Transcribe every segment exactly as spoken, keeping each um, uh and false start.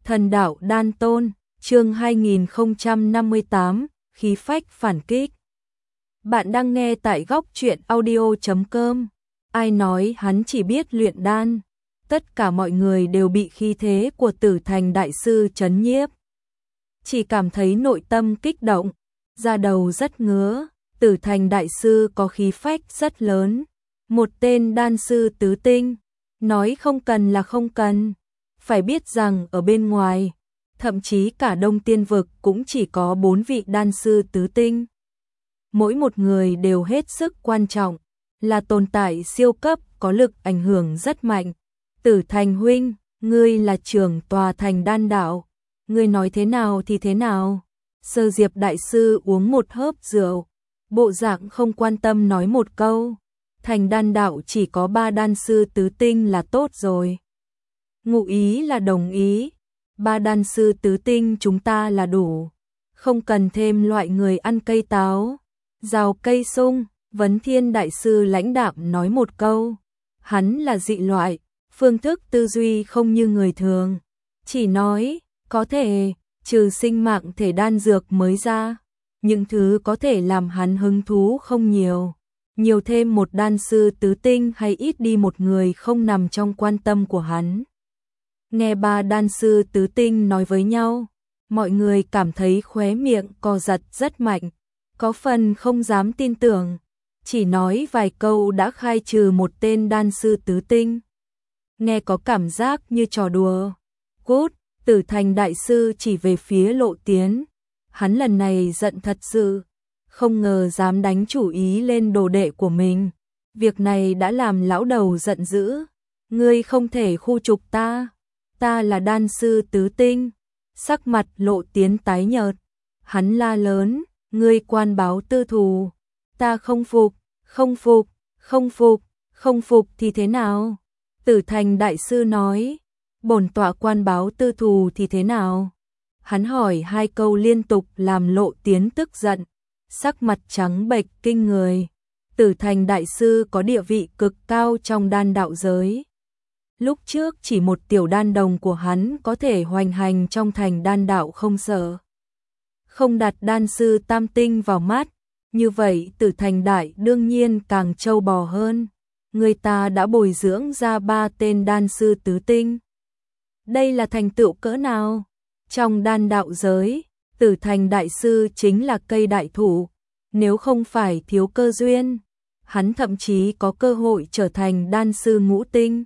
Thần đạo đan tôn, chương hai nghìn không trăm năm mươi tám, khí phách phản kích. Bạn đang nghe tại góc truyện audio chấm com. Ai nói hắn chỉ biết luyện đan? Tất cả mọi người đều bị khí thế của Tử Thành đại sư chấn nhiếp. Chỉ cảm thấy nội tâm kích động, da đầu rất ngứa. Tử Thành đại sư có khí phách rất lớn, một tên đan sư tứ tinh, nói không cần là không cần. Phải biết rằng ở bên ngoài, thậm chí cả Đông Tiên vực cũng chỉ có bốn vị đan sư tứ tinh. Mỗi một người đều hết sức quan trọng, là tồn tại siêu cấp có lực ảnh hưởng rất mạnh. Tử Thành huynh, ngươi là trưởng tòa thành đan đạo, ngươi nói thế nào thì thế nào? Sơ Diệp đại sư uống một hớp rượu, bộ dạng không quan tâm nói một câu, thành đan đạo chỉ có ba đan sư tứ tinh là tốt rồi. Ngụ ý là đồng ý, ba đan sư tứ tinh chúng ta là đủ, không cần thêm loại người ăn cây táo, rào cây sung. Vấn Thiên đại sư lãnh đạm nói một câu, hắn là dị loại, phương thức tư duy không như người thường, chỉ nói, có thể, trừ sinh mạng thể đan dược mới ra, những thứ có thể làm hắn hứng thú không nhiều, nhiều thêm một đan sư tứ tinh hay ít đi một người không nằm trong quan tâm của hắn. Nghe ba đan sư tứ tinh nói với nhau, mọi người cảm thấy khóe miệng co giật rất mạnh, có phần không dám tin tưởng, chỉ nói vài câu đã khai trừ một tên đan sư tứ tinh. Nghe có cảm giác như trò đùa. Cút, Tử Thành đại sư chỉ về phía Lộ Tiến, hắn lần này giận thật sự, không ngờ dám đánh chủ ý lên đồ đệ của mình. Việc này đã làm lão đầu giận dữ, ngươi không thể khu trục ta, ta là đan sư tứ tinh. Sắc mặt Lộ Tiến tái nhợt, hắn la lớn, ngươi quan báo tư thù, ta không phục, không phục, không phục, không phục thì thế nào? Tử Thành đại sư nói, bổn tọa quan báo tư thù thì thế nào? Hắn hỏi hai câu liên tục làm Lộ Tiến tức giận, sắc mặt trắng bệch kinh người. Tử Thành đại sư có địa vị cực cao trong đan đạo giới. Lúc trước chỉ một tiểu đan đồng của hắn có thể hoành hành trong thành đan đạo không sợ. Không đặt đan sư tam tinh vào mắt, như vậy Tử Thành đại đương nhiên càng trâu bò hơn. Người ta đã bồi dưỡng ra ba tên đan sư tứ tinh. Đây là thành tựu cỡ nào? Trong đan đạo giới, Tử Thành đại sư chính là cây đại thụ, nếu không phải thiếu cơ duyên, hắn thậm chí có cơ hội trở thành đan sư ngũ tinh.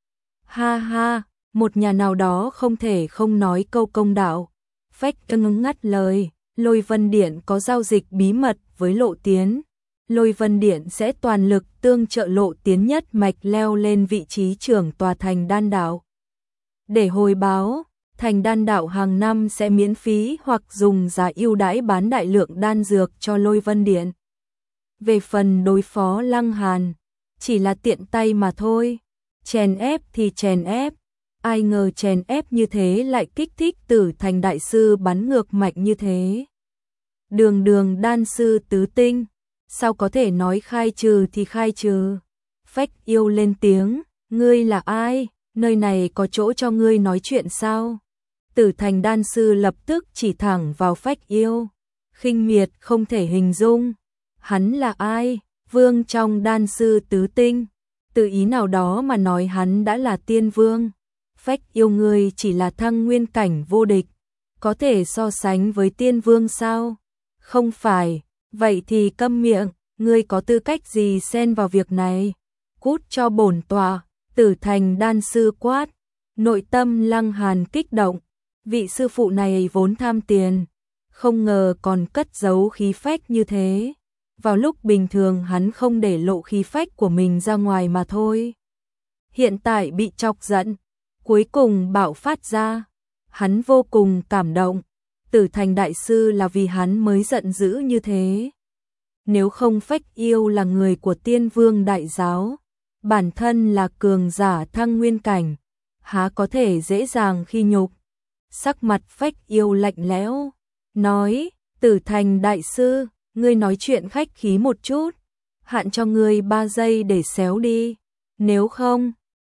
Ha ha, một nhà nào đó không thể không nói câu công đạo. Phách ngưng ngắt lời, Lôi Vân Điện có giao dịch bí mật với Lộ Tiến. Lôi Vân Điện sẽ toàn lực tương trợ Lộ Tiến nhất mạch leo lên vị trí trưởng tòa thành đan đạo. Để hồi báo, thành đan đạo hàng năm sẽ miễn phí hoặc dùng giá ưu đãi bán đại lượng đan dược cho Lôi Vân Điện. Về phần đối phó Lăng Hàn, chỉ là tiện tay mà thôi. Chèn ép thì chèn ép, ai ngờ chèn ép như thế lại kích thích Tử Thành đại sư bắn ngược mạnh như thế. Đường đường đan sư tứ tinh, sao có thể nói khai trừ thì khai trừ? Phách yêu lên tiếng, ngươi là ai? Nơi này có chỗ cho ngươi nói chuyện sao? Tử Thành đan sư lập tức chỉ thẳng vào Phách yêu, khinh miệt không thể hình dung. Hắn là ai? Vương trong đan sư tứ tinh. Từ ý nào đó mà nói hắn đã là tiên vương. Phách yêu ngươi chỉ là thăng nguyên cảnh vô địch, có thể so sánh với tiên vương sao? Không phải, vậy thì câm miệng, ngươi có tư cách gì xen vào việc này? Cút cho bổn tọa. Tử Thành đan sư quát, nội tâm Lăng Hàn kích động, vị sư phụ này vốn tham tiền, không ngờ còn cất giấu khí phách như thế. Vào lúc bình thường hắn không để lộ khí phách của mình ra ngoài mà thôi. Hiện tại bị chọc giận, cuối cùng bạo phát ra, hắn vô cùng cảm động. Tử Thành đại sư là vì hắn mới giận dữ như thế. Nếu không Phách yêu là người của Tiên Vương đại giáo, bản thân là cường giả thăng nguyên cảnh, há có thể dễ dàng khi nhục. Sắc mặt Phách yêu lạnh lẽo, nói, Tử Thành đại sư, ngươi nói chuyện khách khí một chút, hạn cho ngươi ba giây để xéo đi, nếu không,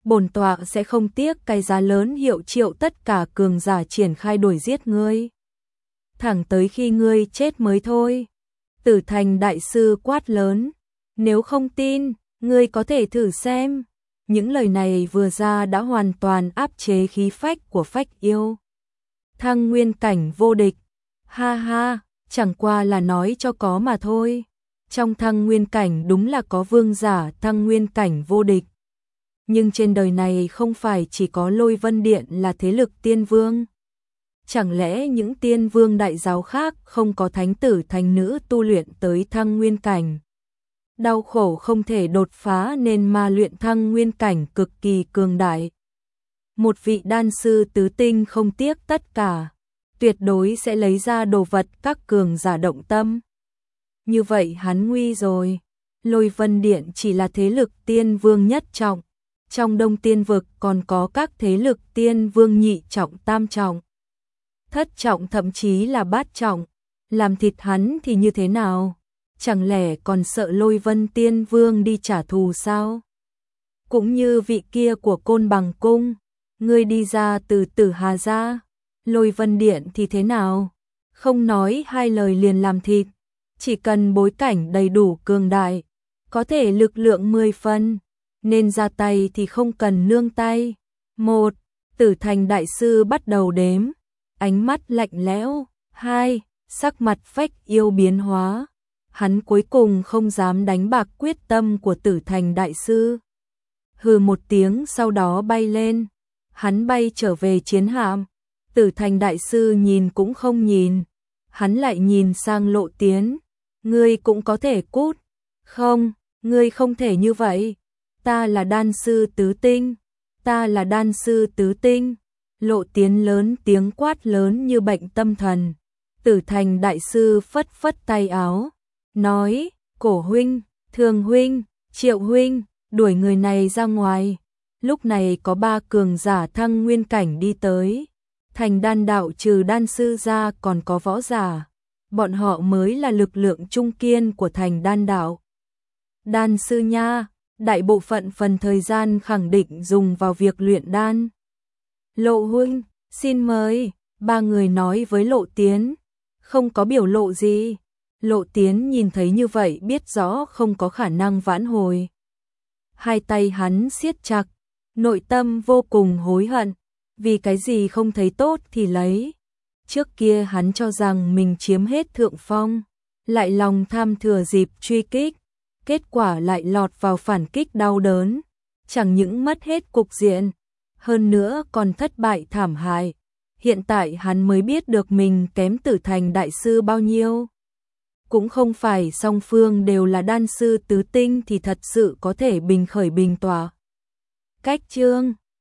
bổn tọa sẽ không tiếc cái giá lớn hiệu triệu tất cả cường giả triển khai đuổi giết ngươi. Thẳng tới khi ngươi chết mới thôi. Tử Thành đại sư quát lớn, nếu không tin, ngươi có thể thử xem. Những lời này vừa ra đã hoàn toàn áp chế khí phách của Phách Yêu. Thăng nguyên cảnh vô địch, ha ha, chẳng qua là nói cho có mà thôi. Trong thăng nguyên cảnh đúng là có vương giả thăng nguyên cảnh vô địch. Nhưng trên đời này không phải chỉ có Lôi Vân Điện là thế lực tiên vương. Chẳng lẽ những tiên vương đại giáo khác không có thánh tử thánh nữ tu luyện tới thăng nguyên cảnh? Đau khổ không thể đột phá nên ma luyện thăng nguyên cảnh cực kỳ cường đại. Một vị đan sư tứ tinh không tiếc tất cả, tuyệt đối sẽ lấy ra đồ vật các cường giả động tâm. Như vậy hắn nguy rồi. Lôi Vân Điện chỉ là thế lực tiên vương nhất trọng. Trong Đông Tiên vực còn có các thế lực tiên vương nhị trọng tam trọng. Thất trọng thậm chí là bát trọng. Làm thịt hắn thì như thế nào? Chẳng lẽ còn sợ Lôi Vân Tiên Vương đi trả thù sao? Cũng như vị kia của Côn Bằng Cung, ngươi đi ra từ Tử Hà gia, Lôi Vân Điện thì thế nào? Không nói hai lời liền làm thịt, chỉ cần bối cảnh đầy đủ cường đại, có thể lực lượng mười phân, nên ra tay thì không cần nương tay. Một, Tử Thành đại sư bắt đầu đếm, ánh mắt lạnh lẽo. Hai, sắc mặt Phách Yêu biến hóa. Hắn cuối cùng không dám đánh bạc quyết tâm của Tử Thành đại sư. Hừ một tiếng sau đó bay lên, hắn bay trở về chiến hạm. Tử Thành đại sư nhìn cũng không nhìn, hắn lại nhìn sang Lộ Tiến, ngươi cũng có thể cút. Không, ngươi không thể như vậy, ta là đan sư tứ tinh, ta là đan sư tứ tinh. Lộ Tiến lớn tiếng quát lớn như bệnh tâm thần. Tử Thành đại sư phất phất tay áo, nói, Cổ huynh, Thường huynh, Triệu huynh, đuổi người này ra ngoài. Lúc này có ba cường giả thăng nguyên cảnh đi tới. Thành đan đạo trừ đan sư ra còn có võ giả. Bọn họ mới là lực lượng trung kiên của thành đan đạo. Đan sư nha, đại bộ phận phần thời gian khẳng định dùng vào việc luyện đan. Lộ huynh, xin mời. Ba người nói với Lộ Tiến, không có biểu lộ gì. Lộ Tiến nhìn thấy như vậy biết rõ không có khả năng vãn hồi. Hai tay hắn siết chặt, nội tâm vô cùng hối hận, vì cái gì không thấy tốt thì lấy. Trước kia hắn cho rằng mình chiếm hết thượng phong, lại lòng tham thừa dịp truy kích, kết quả lại lọt vào phản kích đau đớn, chẳng những mất hết cục diện, hơn nữa còn thất bại thảm hại. Hiện tại hắn mới biết được mình kém Tử Thành đại sư bao nhiêu. Cũng không phải song phương đều là đan sư tứ tinh thì thật sự có thể bình khởi bình tỏa. Cách chương